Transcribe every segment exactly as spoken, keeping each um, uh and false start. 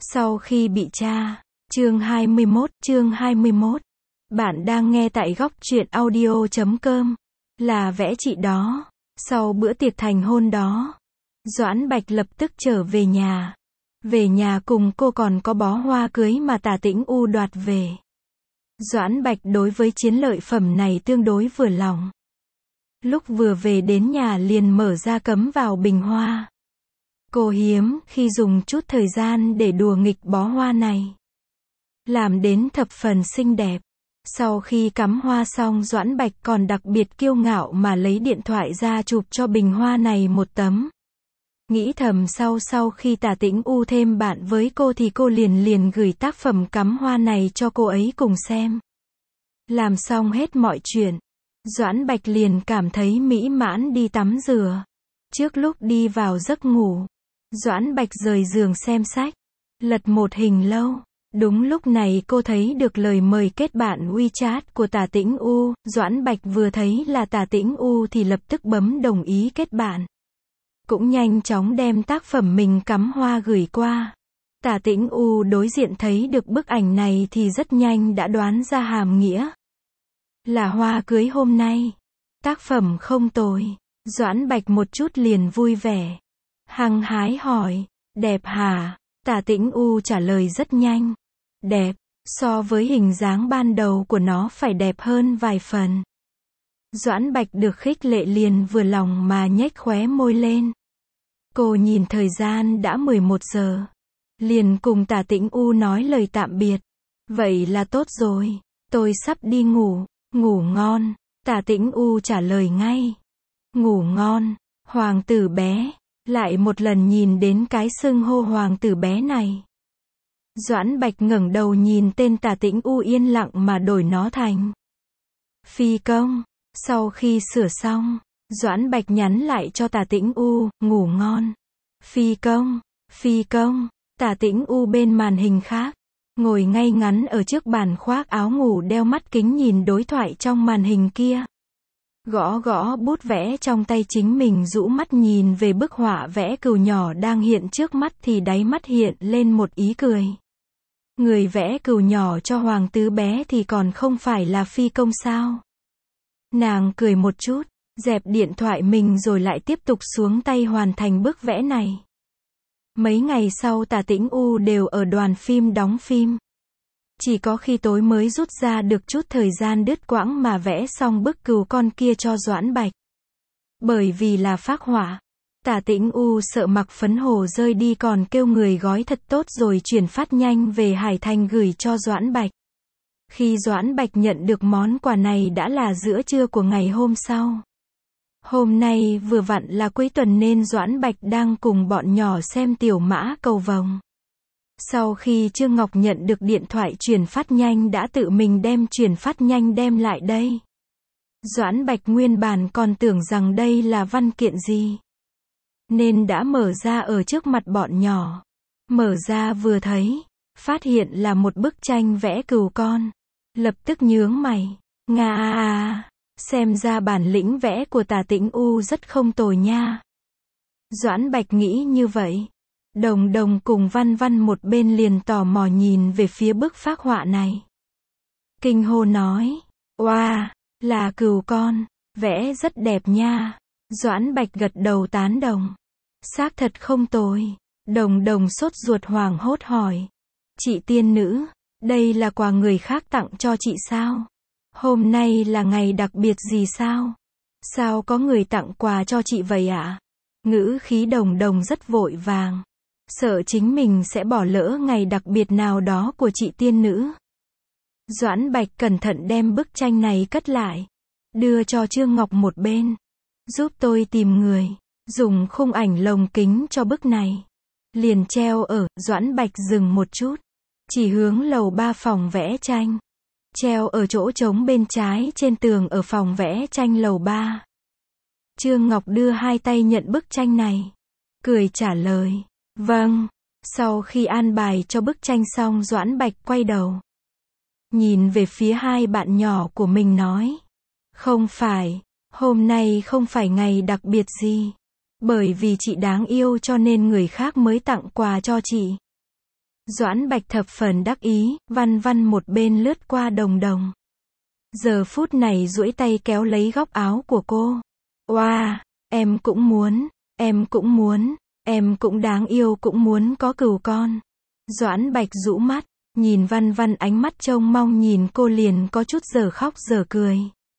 Sau khi bị tra. Chương hai mươi mốt, chương hai mươi mốt. Bạn đang nghe tại góc truyện audio chấm com. Là vẽ chị đó. Sau bữa tiệc thành hôn đó, Doãn Bạch lập tức trở về nhà. Về nhà cùng cô còn có bó hoa cưới mà Tả Tĩnh U đoạt về. Doãn Bạch đối với chiến lợi phẩm này tương đối vừa lòng. Lúc vừa về đến nhà liền mở ra cắm vào bình hoa. Cô hiếm khi dùng chút thời gian để đùa nghịch bó hoa này. Làm đến thập phần xinh đẹp. Sau khi cắm hoa xong, Doãn Bạch còn đặc biệt kiêu ngạo mà lấy điện thoại ra chụp cho bình hoa này một tấm. Nghĩ thầm sau sau khi Tả Tĩnh U thêm bạn với cô thì cô liền liền gửi tác phẩm cắm hoa này cho cô ấy cùng xem. Làm xong hết mọi chuyện, Doãn Bạch liền cảm thấy mỹ mãn đi tắm rửa. Trước lúc đi vào giấc ngủ, Doãn Bạch rời giường xem sách, lật một hình lâu. Đúng lúc này cô thấy được lời mời kết bạn WeChat của Tả Tĩnh U. Doãn Bạch vừa thấy là Tả Tĩnh U thì lập tức bấm đồng ý kết bạn. Cũng nhanh chóng đem tác phẩm mình cắm hoa gửi qua. Tả Tĩnh U đối diện thấy được bức ảnh này thì rất nhanh đã đoán ra hàm nghĩa. Là hoa cưới hôm nay. Tác phẩm không tồi. Doãn Bạch một chút liền vui vẻ. Hăng hái hỏi, đẹp hả? Tả Tĩnh U trả lời rất nhanh. Đẹp, so với hình dáng ban đầu của nó phải đẹp hơn vài phần. Doãn Bạch được khích lệ liền vừa lòng mà nhếch khóe môi lên. Cô nhìn thời gian đã mười một giờ. Liền cùng Tả Tĩnh U nói lời tạm biệt. Vậy là tốt rồi, tôi sắp đi ngủ, ngủ ngon. Tả Tĩnh U trả lời ngay. Ngủ ngon, hoàng tử bé. Lại một lần nhìn đến cái xưng hô hoàng tử bé này. Doãn Bạch ngẩng đầu nhìn tên Tả Tĩnh U yên lặng mà đổi nó thành Phi công. Sau khi sửa xong, Doãn Bạch nhắn lại cho Tả Tĩnh U, ngủ ngon. Phi công, Phi công. Tả Tĩnh U bên màn hình khác, ngồi ngay ngắn ở trước bàn khoác áo ngủ đeo mắt kính nhìn đối thoại trong màn hình kia. Gõ gõ bút vẽ trong tay chính mình, rũ mắt nhìn về bức họa vẽ cừu nhỏ đang hiện trước mắt thì đáy mắt hiện lên một ý cười. Người vẽ cừu nhỏ cho hoàng tứ bé thì còn không phải là phi công sao? Nàng cười một chút, dẹp điện thoại mình rồi lại tiếp tục xuống tay hoàn thành bức vẽ này. Mấy ngày sau Tả Tĩnh U đều ở đoàn phim đóng phim. Chỉ có khi tối mới rút ra được chút thời gian đứt quãng mà vẽ xong bức cừu con kia cho Doãn Bạch. Bởi vì là phác họa, Tả Tĩnh U sợ mặc phấn hồ rơi đi còn kêu người gói thật tốt rồi chuyển phát nhanh về Hải Thành gửi cho Doãn Bạch. Khi Doãn Bạch nhận được món quà này đã là giữa trưa của ngày hôm sau. Hôm nay vừa vặn là cuối tuần nên Doãn Bạch đang cùng bọn nhỏ xem Tiểu Mã Cầu Vồng. Sau khi Trương Ngọc nhận được điện thoại chuyển phát nhanh đã tự mình đem chuyển phát nhanh đem lại đây. Doãn Bạch nguyên bản còn tưởng rằng đây là văn kiện gì, nên đã mở ra ở trước mặt bọn nhỏ. Mở ra vừa thấy, phát hiện là một bức tranh vẽ cừu con. Lập tức nhướng mày. Nga à à, xem ra bản lĩnh vẽ của Tả Tĩnh U rất không tồi nha. Doãn Bạch nghĩ như vậy. Đồng Đồng cùng Văn Văn một bên liền tò mò nhìn về phía bức phác họa này. Kinh hô nói, oa, wow, là cừu con, vẽ rất đẹp nha. Doãn Bạch gật đầu tán đồng. Xác thật không tồi. Đồng Đồng sốt ruột hoảng hốt hỏi. Chị tiên nữ, đây là quà người khác tặng cho chị sao? Hôm nay là ngày đặc biệt gì sao? Sao có người tặng quà cho chị vậy ạ? À? Ngữ khí Đồng Đồng rất vội vàng. Sợ chính mình sẽ bỏ lỡ ngày đặc biệt nào đó của chị tiên nữ. Doãn Bạch cẩn thận đem bức tranh này cất lại. Đưa cho Trương Ngọc một bên. Giúp tôi tìm người. Dùng khung ảnh lồng kính cho bức này. Liền treo ở, Doãn Bạch dừng một chút. Chỉ hướng lầu ba phòng vẽ tranh. Treo ở chỗ trống bên trái trên tường ở phòng vẽ tranh lầu ba. Trương Ngọc đưa hai tay nhận bức tranh này. Cười trả lời. Vâng. Sau khi an bài cho bức tranh xong Doãn Bạch quay đầu. Nhìn về phía hai bạn nhỏ của mình nói. Không phải, hôm nay không phải ngày đặc biệt gì. Bởi vì chị đáng yêu cho nên người khác mới tặng quà cho chị. Doãn Bạch thập phần đắc ý, văn văn một bên lướt qua Đồng Đồng. Giờ phút này duỗi tay kéo lấy góc áo của cô. Oa, wow, em cũng muốn, em cũng muốn, em cũng đáng yêu cũng muốn có cừu con. Doãn Bạch rũ mắt, nhìn văn văn ánh mắt trông mong nhìn cô liền có chút giờ khóc giờ cười.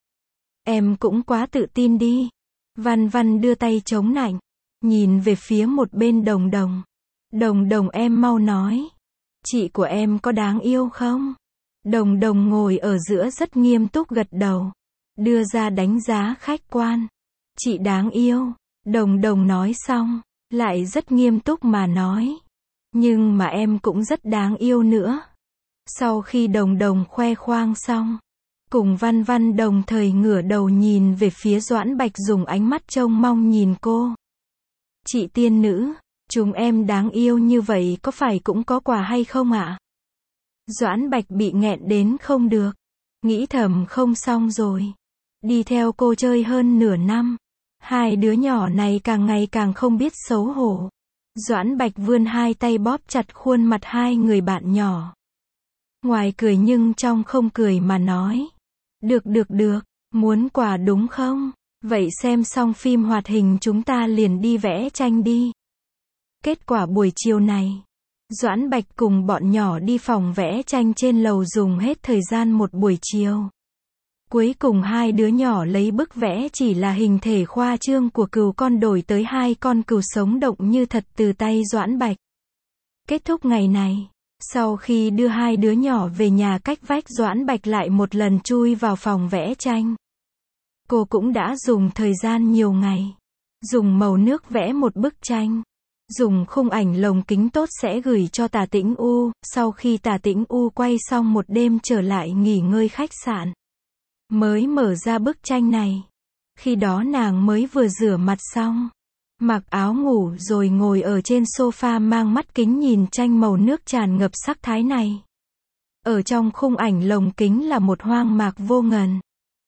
Em cũng quá tự tin đi. Văn văn đưa tay chống nạnh, nhìn về phía một bên Đồng Đồng. Đồng Đồng em mau nói. Chị của em có đáng yêu không? Đồng Đồng ngồi ở giữa rất nghiêm túc gật đầu. Đưa ra đánh giá khách quan. Chị đáng yêu. Đồng Đồng nói xong, lại rất nghiêm túc mà nói. Nhưng mà em cũng rất đáng yêu nữa. Sau khi Đồng Đồng khoe khoang xong, cùng văn văn đồng thời ngửa đầu nhìn về phía Doãn Bạch dùng ánh mắt trông mong nhìn cô. Chị tiên nữ, chúng em đáng yêu như vậy có phải cũng có quà hay không ạ? Doãn Bạch bị nghẹn đến không được. Nghĩ thầm không xong rồi. Đi theo cô chơi hơn nửa năm. Hai đứa nhỏ này càng ngày càng không biết xấu hổ. Doãn Bạch vươn hai tay bóp chặt khuôn mặt hai người bạn nhỏ. Ngoài cười nhưng trong không cười mà nói. Được được được, muốn quà đúng không? Vậy xem xong phim hoạt hình chúng ta liền đi vẽ tranh đi. Kết quả buổi chiều này, Doãn Bạch cùng bọn nhỏ đi phòng vẽ tranh trên lầu dùng hết thời gian một buổi chiều. Cuối cùng hai đứa nhỏ lấy bức vẽ chỉ là hình thể khoa trương của cừu con đổi tới hai con cừu sống động như thật từ tay Doãn Bạch. Kết thúc ngày này, sau khi đưa hai đứa nhỏ về nhà cách vách Doãn Bạch lại một lần chui vào phòng vẽ tranh. Cô cũng đã dùng thời gian nhiều ngày. Dùng màu nước vẽ một bức tranh. Dùng khung ảnh lồng kính tốt sẽ gửi cho Tả Tĩnh U, sau khi Tả Tĩnh U quay xong một đêm trở lại nghỉ ngơi khách sạn. Mới mở ra bức tranh này. Khi đó nàng mới vừa rửa mặt xong. Mặc áo ngủ rồi ngồi ở trên sofa mang mắt kính nhìn tranh màu nước tràn ngập sắc thái này. Ở trong khung ảnh lồng kính là một hoang mạc vô ngần.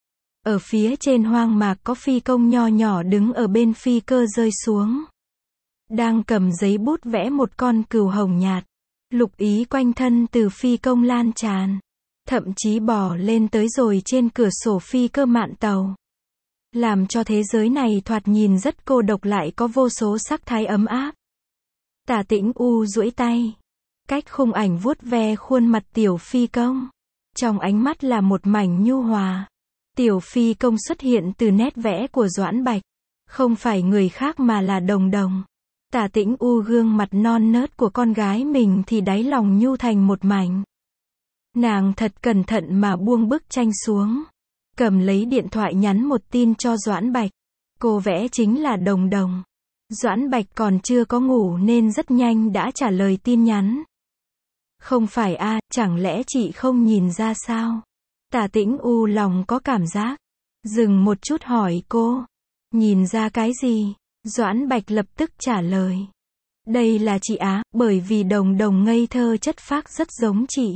Ở phía trên hoang mạc có phi công nho nhỏ đứng ở bên phi cơ rơi xuống. Đang cầm giấy bút vẽ một con cừu hồng nhạt. Lục ý quanh thân từ phi công lan tràn. Thậm chí bò lên tới rồi trên cửa sổ phi cơ mạn tàu. Làm cho thế giới này thoạt nhìn rất cô độc lại có vô số sắc thái ấm áp. Tả Tĩnh U duỗi tay. Cách khung ảnh vuốt ve khuôn mặt tiểu phi công. Trong ánh mắt là một mảnh nhu hòa. Tiểu phi công xuất hiện từ nét vẽ của Doãn Bạch. Không phải người khác mà là Đồng Đồng. Tả Tĩnh U gương mặt non nớt của con gái mình thì đáy lòng nhu thành một mảnh. Nàng thật cẩn thận mà buông bức tranh xuống. Cầm lấy điện thoại nhắn một tin cho Doãn Bạch. Cô vẽ chính là Đồng Đồng. Doãn Bạch còn chưa có ngủ nên rất nhanh đã trả lời tin nhắn. Không phải a, à, chẳng lẽ chị không nhìn ra sao? Tả Tĩnh U lòng có cảm giác. Dừng một chút hỏi cô. Nhìn ra cái gì? Doãn Bạch lập tức trả lời. Đây là chị á, bởi vì Đồng Đồng ngây thơ chất phác rất giống chị.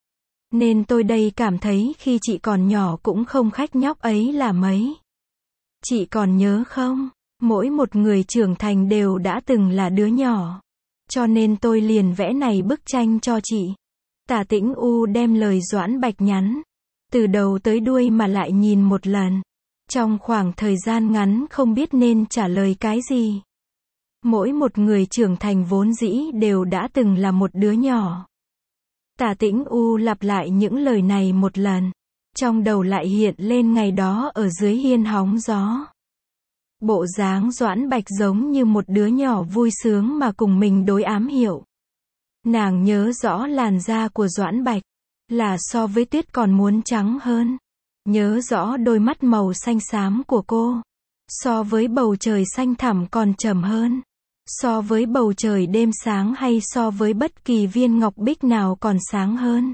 Nên tôi đây cảm thấy khi chị còn nhỏ cũng không khách nhóc ấy là mấy. Chị còn nhớ không? Mỗi một người trưởng thành đều đã từng là đứa nhỏ. Cho nên tôi liền vẽ này bức tranh cho chị. Tả Tĩnh U đem lời Doãn Bạch nhắn. Từ đầu tới đuôi mà lại nhìn một lần. Trong khoảng thời gian ngắn không biết nên trả lời cái gì. Mỗi một người trưởng thành vốn dĩ đều đã từng là một đứa nhỏ. Tả Tĩnh U lặp lại những lời này một lần. Trong đầu lại hiện lên ngày đó ở dưới hiên hóng gió. Bộ dáng Doãn Bạch giống như một đứa nhỏ vui sướng mà cùng mình đối ám hiệu. Nàng nhớ rõ làn da của Doãn Bạch. Là so với tuyết còn muốn trắng hơn. Nhớ rõ đôi mắt màu xanh xám của cô. So với bầu trời xanh thẳm còn trầm hơn. So với bầu trời đêm sáng hay so với bất kỳ viên ngọc bích nào còn sáng hơn.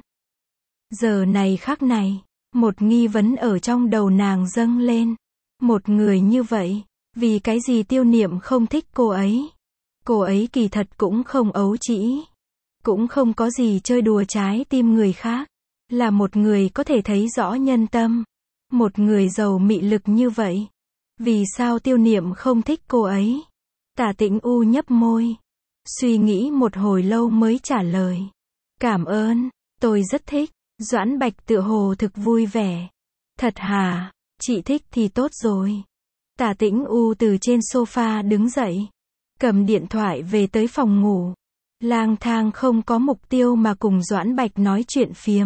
Giờ này khắc này, một nghi vấn ở trong đầu nàng dâng lên. Một người như vậy, vì cái gì Tiêu Niệm không thích cô ấy? Cô ấy kỳ thật cũng không ấu trĩ. Cũng không có gì chơi đùa trái tim người khác. Là một người có thể thấy rõ nhân tâm. Một người giàu mị lực như vậy. Vì sao Tiêu Niệm không thích cô ấy? Tả Tĩnh U nhấp môi. Suy nghĩ một hồi lâu mới trả lời. Cảm ơn, tôi rất thích. Doãn Bạch tựa hồ thực vui vẻ. Thật hả? Chị thích thì tốt rồi. Tả Tĩnh U từ trên sofa đứng dậy, cầm điện thoại về tới phòng ngủ. Lang thang không có mục tiêu mà cùng Doãn Bạch nói chuyện phiếm.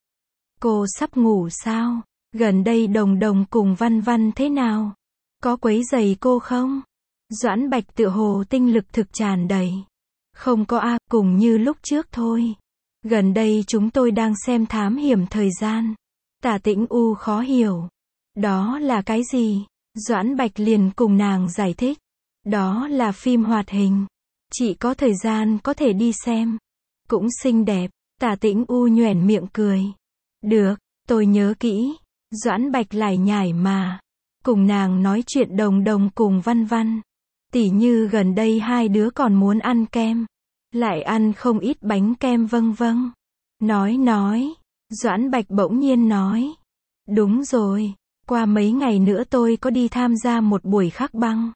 Cô sắp ngủ sao? Gần đây Đồng Đồng cùng Văn Văn thế nào? Có quấy rầy cô không? Doãn Bạch tựa hồ tinh lực thực tràn đầy. Không có a, cùng như lúc trước thôi. Gần đây chúng tôi đang xem Thám Hiểm Thời Gian. Tả Tĩnh U khó hiểu. Đó là cái gì? Doãn Bạch liền cùng nàng giải thích. Đó là phim hoạt hình. Chị có thời gian có thể đi xem. Cũng xinh đẹp. Tả Tĩnh U nhoẻn miệng cười. Được, tôi nhớ kỹ. Doãn Bạch lải nhải mà. Cùng nàng nói chuyện Đồng Đồng cùng Văn Văn. Tỉ như gần đây hai đứa còn muốn ăn kem. Lại ăn không ít bánh kem vâng vâng. Nói nói. Doãn Bạch bỗng nhiên nói. Đúng rồi. Qua mấy ngày nữa tôi có đi tham gia một buổi khắc băng.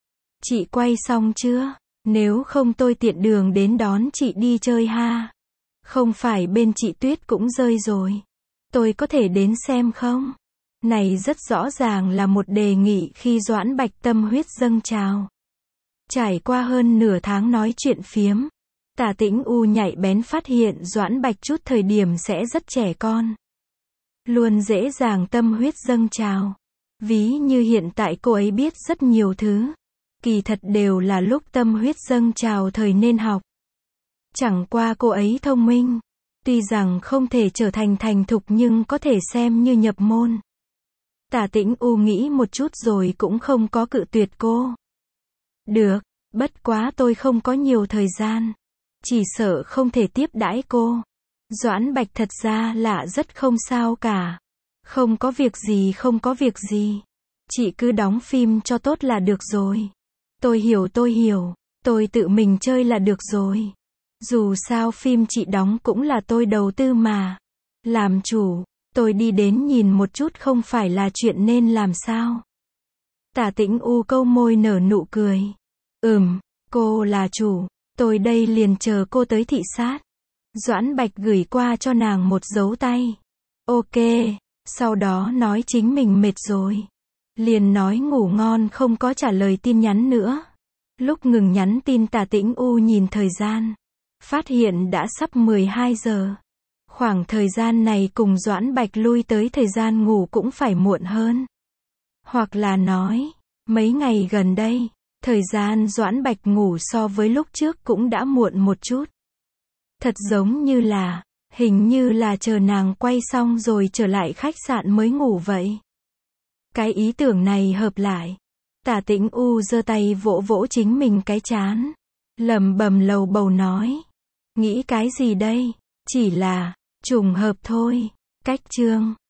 Chị quay xong chưa? Nếu không tôi tiện đường đến đón chị đi chơi ha. Không phải bên chị Tuyết cũng rơi rồi. Tôi có thể đến xem không? Này rất rõ ràng là một đề nghị khi Doãn Bạch tâm huyết dâng trào. Trải qua hơn nửa tháng nói chuyện phiếm, Tả Tĩnh U nhạy bén phát hiện Doãn Bạch chút thời điểm sẽ rất trẻ con. Luôn dễ dàng tâm huyết dâng trào. Ví như hiện tại cô ấy biết rất nhiều thứ. Kỳ thật đều là lúc tâm huyết dâng trào thời nên học. Chẳng qua cô ấy thông minh. Tuy rằng không thể trở thành thành thục nhưng có thể xem như nhập môn. Tả Tĩnh U nghĩ một chút rồi cũng không có cự tuyệt cô. Được, bất quá tôi không có nhiều thời gian. Chỉ sợ không thể tiếp đãi cô. Doãn Bạch thật ra là rất không sao cả. Không có việc gì không có việc gì. Chị cứ đóng phim cho tốt là được rồi. Tôi hiểu tôi hiểu. Tôi tự mình chơi là được rồi. Dù sao phim chị đóng cũng là tôi đầu tư mà. Làm chủ, tôi đi đến nhìn một chút không phải là chuyện nên làm sao. Tả Tĩnh U câu môi nở nụ cười. Ừm, cô là chủ. Tôi đây liền chờ cô tới thị sát. Doãn Bạch gửi qua cho nàng một dấu tay. Ok, sau đó nói chính mình mệt rồi. Liền nói ngủ ngon không có trả lời tin nhắn nữa. Lúc ngừng nhắn tin Tả Tĩnh U nhìn thời gian. Phát hiện đã sắp mười hai giờ. Khoảng thời gian này cùng Doãn Bạch lui tới thời gian ngủ cũng phải muộn hơn. Hoặc là nói, mấy ngày gần đây, thời gian Doãn Bạch ngủ so với lúc trước cũng đã muộn một chút. Thật giống như là, hình như là chờ nàng quay xong rồi trở lại khách sạn mới ngủ vậy. Cái ý tưởng này hợp lại. Tả Tĩnh U giơ tay vỗ vỗ chính mình cái trán. Lẩm bẩm lầu bầu nói. Nghĩ cái gì đây? Chỉ là, trùng hợp thôi. Cách chương.